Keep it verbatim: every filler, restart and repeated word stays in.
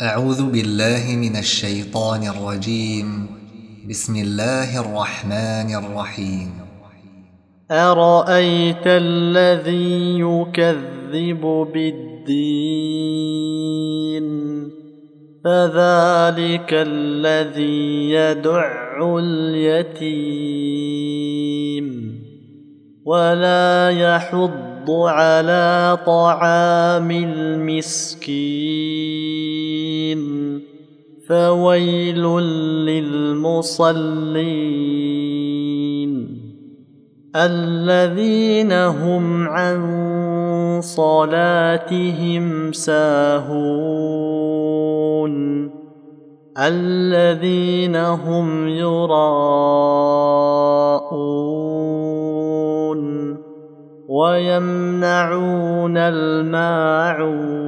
أعوذ بالله من الشيطان الرجيم. بسم الله الرحمن الرحيم. أرأيت الذي يكذب بالدين فذلك الذي يدع اليتيم ولا يحض على طعام المسكين فويل للمصلين الذين هم عن صلاتهم ساهون الذين هم يراءون ويمنعون الماعون